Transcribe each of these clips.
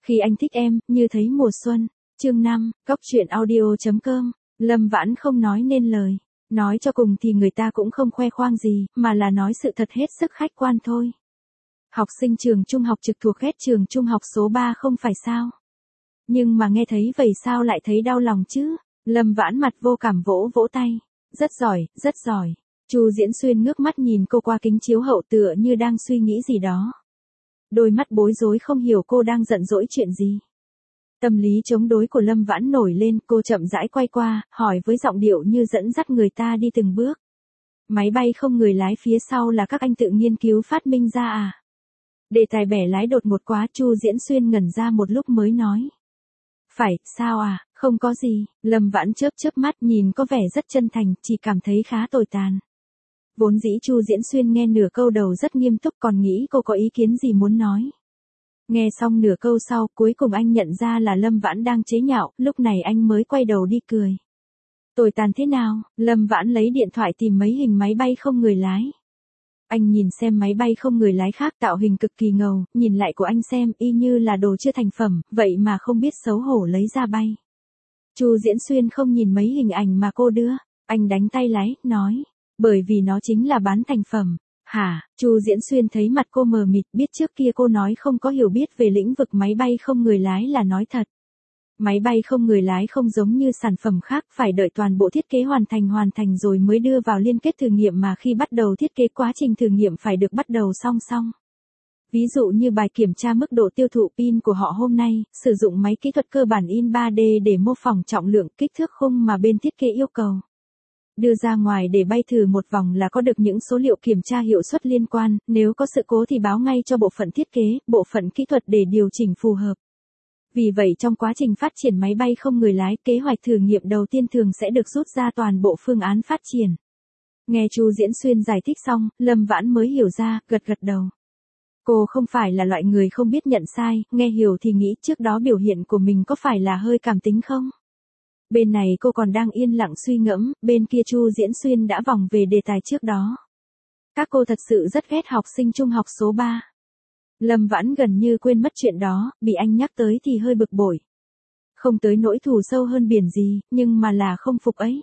Khi anh thích em, như thấy mùa xuân. Chương 5, coctruyện.audio.com. Lâm Vãn không nói nên lời. Nói cho cùng thì người ta cũng không khoe khoang gì, mà là nói sự thật hết sức khách quan thôi. Học sinh trường trung học trực thuộc ghét trường trung học số 3 không phải sao? Nhưng mà nghe thấy vậy sao lại thấy đau lòng chứ? Lâm Vãn mặt vô cảm vỗ vỗ tay. Rất giỏi, rất giỏi. Chu Diễn Xuyên ngước mắt nhìn cô qua kính chiếu hậu tựa như đang suy nghĩ gì đó. Đôi mắt bối rối không hiểu cô đang giận dỗi chuyện gì. Tâm lý chống đối của Lâm Vãn nổi lên, cô chậm rãi quay qua, hỏi với giọng điệu như dẫn dắt người ta đi từng bước. Máy bay không người lái phía sau là các anh tự nghiên cứu phát minh ra à? Đề tài bẻ lái đột ngột quá, Chu Diễn Xuyên ngẩn ra một lúc mới nói. Phải, sao à, không có gì. Lâm Vãn chớp chớp mắt nhìn có vẻ rất chân thành, chỉ cảm thấy khá tồi tàn. Vốn dĩ Chu Diễn Xuyên nghe nửa câu đầu rất nghiêm túc còn nghĩ cô có ý kiến gì muốn nói. Nghe xong nửa câu sau, cuối cùng anh nhận ra là Lâm Vãn đang chế nhạo, lúc này anh mới quay đầu đi cười. Tồi tàn thế nào? Lâm Vãn lấy điện thoại tìm mấy hình máy bay không người lái. Anh nhìn xem máy bay không người lái khác tạo hình cực kỳ ngầu, nhìn lại của anh xem y như là đồ chưa thành phẩm, vậy mà không biết xấu hổ lấy ra bay. Chu Diễn Xuyên không nhìn mấy hình ảnh mà cô đưa, anh đánh tay lái, nói, bởi vì nó chính là bán thành phẩm. Hả? Chu Diễn Xuyên thấy mặt cô mờ mịt, biết trước kia cô nói không có hiểu biết về lĩnh vực máy bay không người lái là nói thật. Máy bay không người lái không giống như sản phẩm khác, phải đợi toàn bộ thiết kế hoàn thành rồi mới đưa vào liên kết thử nghiệm, mà khi bắt đầu thiết kế quá trình thử nghiệm phải được bắt đầu song song. Ví dụ như bài kiểm tra mức độ tiêu thụ pin của họ hôm nay, sử dụng máy kỹ thuật cơ bản in 3D để mô phỏng trọng lượng, kích thước khung mà bên thiết kế yêu cầu. Đưa ra ngoài để bay thử một vòng là có được những số liệu kiểm tra hiệu suất liên quan, nếu có sự cố thì báo ngay cho bộ phận thiết kế, bộ phận kỹ thuật để điều chỉnh phù hợp. Vì vậy trong quá trình phát triển máy bay không người lái, kế hoạch thử nghiệm đầu tiên thường sẽ được rút ra toàn bộ phương án phát triển. Nghe Chu Diễn Xuyên giải thích xong, Lâm Vãn mới hiểu ra, gật gật đầu. Cô không phải là loại người không biết nhận sai, nghe hiểu thì nghĩ trước đó biểu hiện của mình có phải là hơi cảm tính không? Bên này cô còn đang yên lặng suy ngẫm, bên kia Chu Diễn Xuyên đã vòng về đề tài trước đó. Các cô thật sự rất ghét học sinh trung học số 3. Lâm Vãn gần như quên mất chuyện đó, bị anh nhắc tới thì hơi bực bội. Không tới nỗi thù sâu hơn biển gì, nhưng mà là không phục ấy.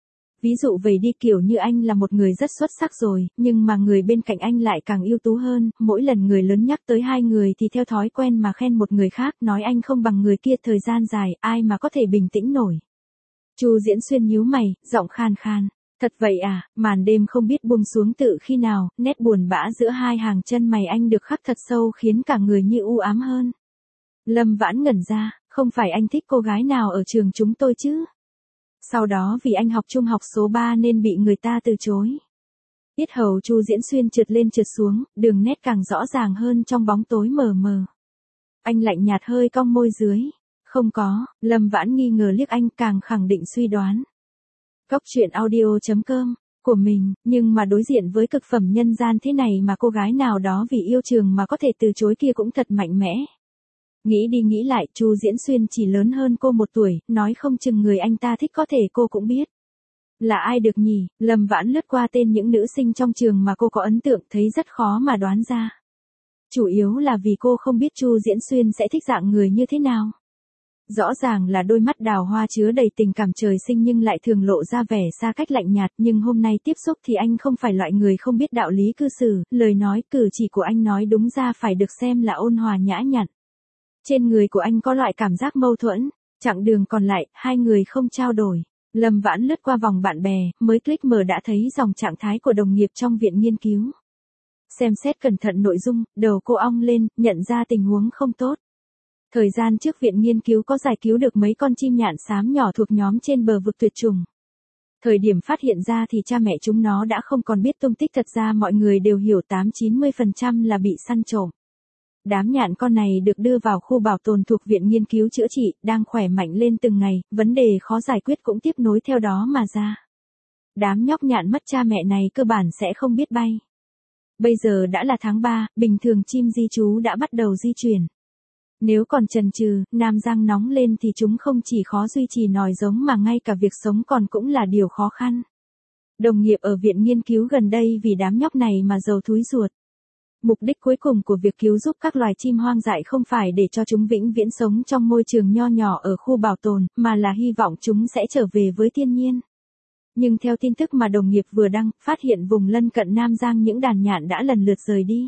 Ví dụ vậy đi, kiểu như anh là một người rất xuất sắc rồi, nhưng mà người bên cạnh anh lại càng ưu tú hơn, mỗi lần người lớn nhắc tới hai người thì theo thói quen mà khen một người khác, nói anh không bằng người kia thời gian dài, ai mà có thể bình tĩnh nổi. Chu Diễn Xuyên nhíu mày, giọng khan khan. Thật vậy à? Màn đêm không biết buông xuống tự khi nào, nét buồn bã giữa hai hàng chân mày anh được khắc thật sâu khiến cả người như u ám hơn. Lâm Vãn ngẩn ra, không phải anh thích cô gái nào ở trường chúng tôi chứ? Sau đó vì anh học trung học số 3 nên bị người ta từ chối. Yết hầu Chu Diễn Xuyên trượt lên trượt xuống, đường nét càng rõ ràng hơn trong bóng tối mờ mờ. Anh lạnh nhạt hơi cong môi dưới. Không có, Lâm Vãn nghi ngờ liếc anh, càng khẳng định suy đoán. Coctruyện.audio.com của mình, nhưng mà đối diện với cực phẩm nhân gian thế này mà cô gái nào đó vì yêu trường mà có thể từ chối kia cũng thật mạnh mẽ. Nghĩ đi nghĩ lại, Chu Diễn Xuyên chỉ lớn hơn cô 1 tuổi, nói không chừng người anh ta thích có thể cô cũng biết. Là ai được nhỉ? Lâm Vãn lướt qua tên những nữ sinh trong trường mà cô có ấn tượng, thấy rất khó mà đoán ra. Chủ yếu là vì cô không biết Chu Diễn Xuyên sẽ thích dạng người như thế nào. Rõ ràng là đôi mắt đào hoa chứa đầy tình cảm trời sinh nhưng lại thường lộ ra vẻ xa cách lạnh nhạt, nhưng hôm nay tiếp xúc thì anh không phải loại người không biết đạo lý cư xử, lời nói cử chỉ của anh nói đúng ra phải được xem là ôn hòa nhã nhặn. Trên người của anh có loại cảm giác mâu thuẫn, chặng đường còn lại, hai người không trao đổi. Lâm Vãn lướt qua vòng bạn bè, mới click mở đã thấy dòng trạng thái của đồng nghiệp trong viện nghiên cứu. Xem xét cẩn thận nội dung, đầu cô ong lên, nhận ra tình huống không tốt. Thời gian trước viện nghiên cứu có giải cứu được mấy con chim nhạn xám nhỏ thuộc nhóm trên bờ vực tuyệt chủng. Thời điểm phát hiện ra thì cha mẹ chúng nó đã không còn biết tung tích, thật ra mọi người đều hiểu 80-90% là bị săn trộm. Đám nhạn con này được đưa vào khu bảo tồn thuộc viện nghiên cứu chữa trị, đang khỏe mạnh lên từng ngày, vấn đề khó giải quyết cũng tiếp nối theo đó mà ra. Đám nhóc nhạn mất cha mẹ này cơ bản sẽ không biết bay. Bây giờ đã là tháng 3, bình thường chim di trú đã bắt đầu di chuyển. Nếu còn chần chừ, Nam Giang nóng lên thì chúng không chỉ khó duy trì nòi giống mà ngay cả việc sống còn cũng là điều khó khăn. Đồng nghiệp ở viện nghiên cứu gần đây vì đám nhóc này mà rầu thúi ruột. Mục đích cuối cùng của việc cứu giúp các loài chim hoang dại không phải để cho chúng vĩnh viễn sống trong môi trường nho nhỏ ở khu bảo tồn, mà là hy vọng chúng sẽ trở về với thiên nhiên. Nhưng theo tin tức mà đồng nghiệp vừa đăng, phát hiện vùng lân cận Nam Giang những đàn nhạn đã lần lượt rời đi.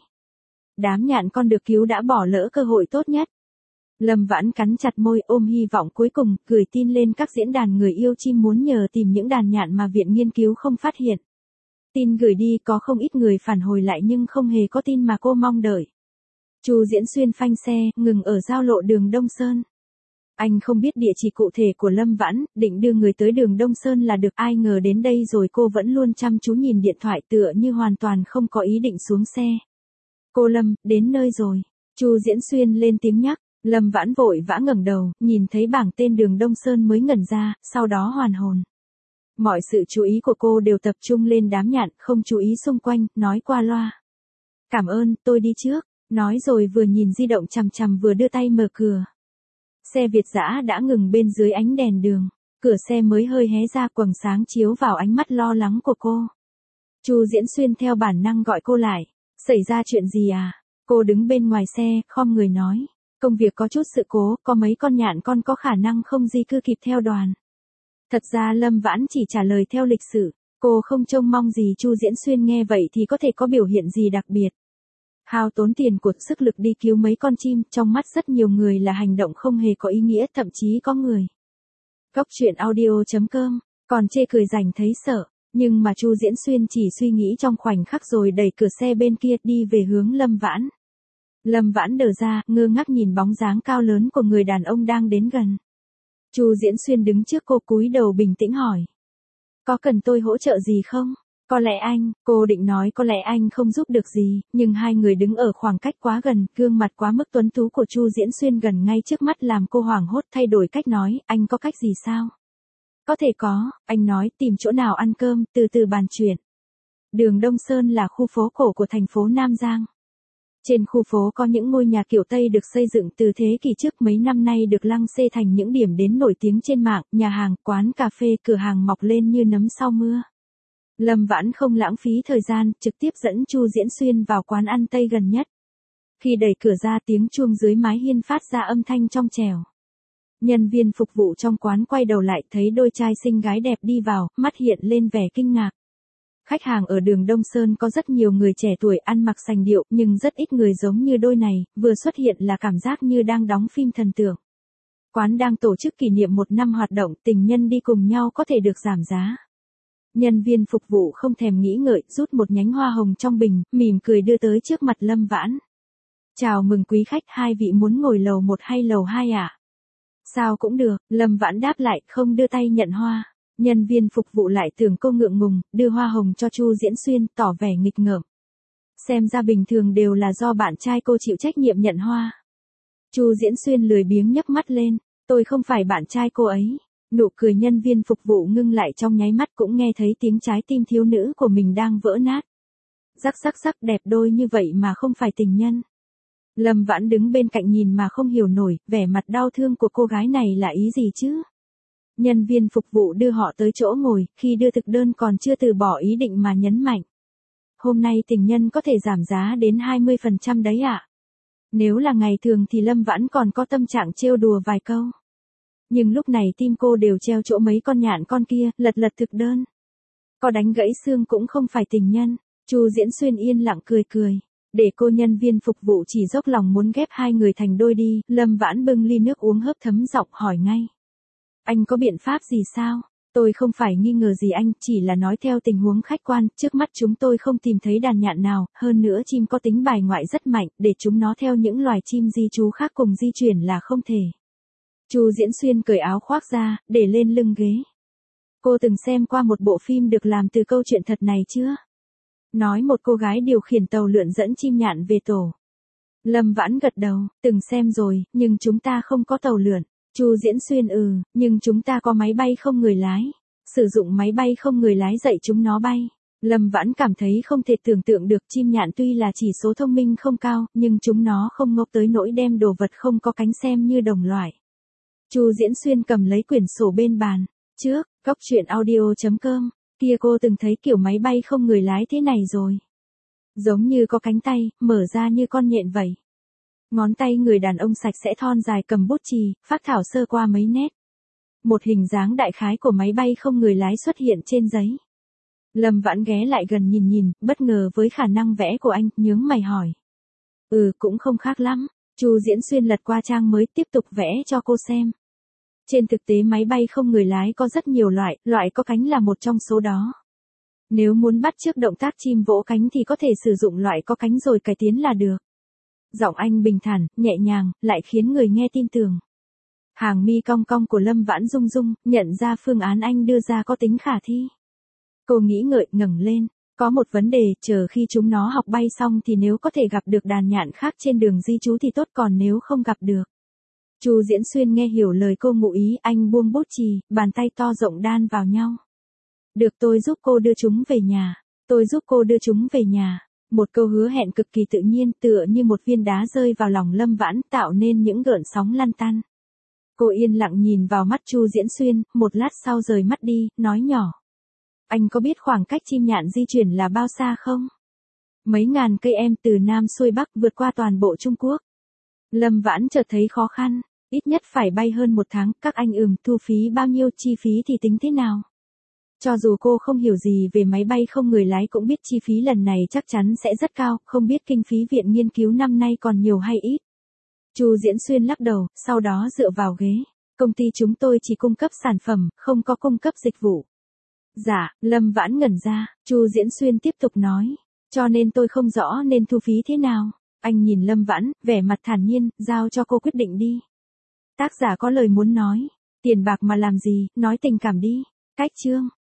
Đám nhạn con được cứu đã bỏ lỡ cơ hội tốt nhất. Lâm Vãn cắn chặt môi ôm hy vọng cuối cùng, gửi tin lên các diễn đàn người yêu chim muốn nhờ tìm những đàn nhạn mà viện nghiên cứu không phát hiện. Tin gửi đi có không ít người phản hồi lại nhưng không hề có tin mà cô mong đợi. Chu Diễn Xuyên phanh xe, ngừng ở giao lộ đường Đông Sơn. Anh không biết địa chỉ cụ thể của Lâm Vãn, định đưa người tới đường Đông Sơn là được, ai ngờ đến đây rồi cô vẫn luôn chăm chú nhìn điện thoại tựa như hoàn toàn không có ý định xuống xe. Cô Lâm, đến nơi rồi. Chu Diễn Xuyên lên tiếng nhắc. Lâm Vãn vội vã ngẩng đầu, nhìn thấy bảng tên đường Đông Sơn mới ngẩn ra, sau đó hoàn hồn. Mọi sự chú ý của cô đều tập trung lên đám nhạn, không chú ý xung quanh, nói qua loa. Cảm ơn, tôi đi trước. Nói rồi vừa nhìn di động chằm chằm vừa đưa tay mở cửa. Xe Việt dã đã ngừng bên dưới ánh đèn đường. Cửa xe mới hơi hé ra, quầng sáng chiếu vào ánh mắt lo lắng của cô. Chu Diễn Xuyên theo bản năng gọi cô lại. Xảy ra chuyện gì à? Cô đứng bên ngoài xe, khom người nói. Công việc có chút sự cố, có mấy con nhạn con có khả năng không di cư kịp theo đoàn. Thật ra Lâm Vãn chỉ trả lời theo lịch sử. Cô không trông mong gì Chu Diễn Xuyên nghe vậy thì có thể có biểu hiện gì đặc biệt. Hao tốn tiền của sức lực đi cứu mấy con chim, trong mắt rất nhiều người là hành động không hề có ý nghĩa, thậm chí có người. Góc truyện audio.com, còn chê cười rành thấy sợ, nhưng mà Chu Diễn Xuyên chỉ suy nghĩ trong khoảnh khắc rồi đẩy cửa xe bên kia đi về hướng Lâm Vãn. Lâm Vãn đờ ra, ngơ ngác nhìn bóng dáng cao lớn của người đàn ông đang đến gần. Chu Diễn Xuyên đứng trước cô cúi đầu bình tĩnh hỏi. Có cần tôi hỗ trợ gì không? Có lẽ anh, cô định nói có lẽ anh không giúp được gì, nhưng hai người đứng ở khoảng cách quá gần, gương mặt quá mức tuấn tú của Chu Diễn Xuyên gần ngay trước mắt làm cô hoảng hốt thay đổi cách nói, anh có cách gì sao? Có thể có, anh nói tìm chỗ nào ăn cơm, từ từ bàn chuyện. Đường Đông Sơn là khu phố cổ của thành phố Nam Giang. Trên khu phố có những ngôi nhà kiểu Tây được xây dựng từ thế kỷ trước, mấy năm nay được lăng xê thành những điểm đến nổi tiếng trên mạng, nhà hàng, quán cà phê, cửa hàng mọc lên như nấm sau mưa. Lâm Vãn không lãng phí thời gian, trực tiếp dẫn Chu Diễn Xuyên vào quán ăn Tây gần nhất. Khi đẩy cửa ra tiếng chuông dưới mái hiên phát ra âm thanh trong trẻo. Nhân viên phục vụ trong quán quay đầu lại thấy đôi trai xinh gái đẹp đi vào, mắt hiện lên vẻ kinh ngạc. Khách hàng ở đường Đông Sơn có rất nhiều người trẻ tuổi ăn mặc sành điệu, nhưng rất ít người giống như đôi này, vừa xuất hiện là cảm giác như đang đóng phim thần tượng. Quán đang tổ chức kỷ niệm 1 năm hoạt động, tình nhân đi cùng nhau có thể được giảm giá. Nhân viên phục vụ không thèm nghĩ ngợi, rút một nhánh hoa hồng trong bình, mỉm cười đưa tới trước mặt Lâm Vãn. Chào mừng quý khách, hai vị muốn ngồi lầu 1 hay lầu 2 ạ? Sao cũng được, Lâm Vãn đáp lại, không đưa tay nhận hoa. Nhân viên phục vụ lại tưởng cô ngượng ngùng, đưa hoa hồng cho Chu Diễn Xuyên, tỏ vẻ nghịch ngợm. Xem ra bình thường đều là do bạn trai cô chịu trách nhiệm nhận hoa. Chu Diễn Xuyên lười biếng nhấc mắt lên, tôi không phải bạn trai cô ấy. Nụ cười nhân viên phục vụ ngưng lại trong nháy mắt, cũng nghe thấy tiếng trái tim thiếu nữ của mình đang vỡ nát. Rắc rắc rắc, đẹp đôi như vậy mà không phải tình nhân. Lâm Vãn đứng bên cạnh nhìn mà không hiểu nổi, vẻ mặt đau thương của cô gái này là ý gì chứ? Nhân viên phục vụ đưa họ tới chỗ ngồi, khi đưa thực đơn còn chưa từ bỏ ý định mà nhấn mạnh. Hôm nay tình nhân có thể giảm giá đến 20% đấy ạ. Nếu là ngày thường thì Lâm Vãn còn có tâm trạng trêu đùa vài câu. Nhưng lúc này tim cô đều treo chỗ mấy con nhạn con kia, lật lật thực đơn. Có đánh gãy xương cũng không phải tình nhân. Chu Diễn Xuyên yên lặng cười cười. Để cô nhân viên phục vụ chỉ dốc lòng muốn ghép hai người thành đôi đi, Lâm Vãn bưng ly nước uống hớp thấm giọng hỏi ngay. Anh có biện pháp gì sao? Tôi không phải nghi ngờ gì anh, chỉ là nói theo tình huống khách quan, trước mắt chúng tôi không tìm thấy đàn nhạn nào, hơn nữa chim có tính bài ngoại rất mạnh, để chúng nó theo những loài chim di trú khác cùng di chuyển là không thể. Chu Diễn Xuyên cởi áo khoác ra, để lên lưng ghế. Cô từng xem qua một bộ phim được làm từ câu chuyện thật này chưa? Nói một cô gái điều khiển tàu lượn dẫn chim nhạn về tổ. Lâm Vãn gật đầu, từng xem rồi, nhưng chúng ta không có tàu lượn. Chu Diễn Xuyên nhưng chúng ta có máy bay không người lái. Sử dụng máy bay không người lái dạy chúng nó bay. Lâm Vãn cảm thấy không thể tưởng tượng được, chim nhạn tuy là chỉ số thông minh không cao, nhưng chúng nó không ngốc tới nỗi đem đồ vật không có cánh xem như đồng loại. Chu Diễn Xuyên cầm lấy quyển sổ bên bàn. Trước, góc truyện audio.com, kia cô từng thấy kiểu máy bay không người lái thế này rồi. Giống như có cánh tay, mở ra như con nhện vậy. Ngón tay người đàn ông sạch sẽ thon dài cầm bút chì, phác thảo sơ qua mấy nét. Một hình dáng đại khái của máy bay không người lái xuất hiện trên giấy. Lâm Vãn ghé lại gần nhìn nhìn, bất ngờ với khả năng vẽ của anh, nhướng mày hỏi. Cũng không khác lắm. Chu Diễn Xuyên lật qua trang mới tiếp tục vẽ cho cô xem. Trên thực tế máy bay không người lái có rất nhiều loại có cánh là một trong số đó. Nếu muốn bắt chước động tác chim vỗ cánh thì có thể sử dụng loại có cánh rồi cải tiến là được. Giọng anh bình thản, nhẹ nhàng, lại khiến người nghe tin tưởng. Hàng mi cong cong của Lâm Vãn rung rung, nhận ra phương án anh đưa ra có tính khả thi. Cô nghĩ ngợi, ngẩng lên. Có một vấn đề, chờ khi chúng nó học bay xong thì nếu có thể gặp được đàn nhạn khác trên đường di trú thì tốt, còn nếu không gặp được. Chu Diễn Xuyên nghe hiểu lời cô ngụ ý, anh buông bút chì, bàn tay to rộng đan vào nhau. Được, tôi giúp cô đưa chúng về nhà. Tôi giúp cô đưa chúng về nhà. Một câu hứa hẹn cực kỳ tự nhiên, tựa như một viên đá rơi vào lòng Lâm Vãn, tạo nên những gợn sóng lăn tăn. Cô yên lặng nhìn vào mắt Chu Diễn Xuyên, một lát sau rời mắt đi, nói nhỏ. Anh có biết khoảng cách chim nhạn di chuyển là bao xa không? Mấy ngàn cây em, từ Nam xuôi Bắc, vượt qua toàn bộ Trung Quốc. Lâm Vãn chợt thấy khó khăn, ít nhất phải bay hơn một tháng, các anh thu phí bao nhiêu, chi phí thì tính thế nào? Cho dù cô không hiểu gì về máy bay không người lái cũng biết chi phí lần này chắc chắn sẽ rất cao, không biết kinh phí viện nghiên cứu năm nay còn nhiều hay ít. Chu Diễn Xuyên lắc đầu, sau đó dựa vào ghế. Công ty chúng tôi chỉ cung cấp sản phẩm, không có cung cấp dịch vụ. Dạ, Lâm Vãn ngẩn ra, Chu Diễn Xuyên tiếp tục nói. Cho nên tôi không rõ nên thu phí thế nào. Anh nhìn Lâm Vãn, vẻ mặt thản nhiên, giao cho cô quyết định đi. Tác giả có lời muốn nói. Tiền bạc mà làm gì, nói tình cảm đi. Cách chương.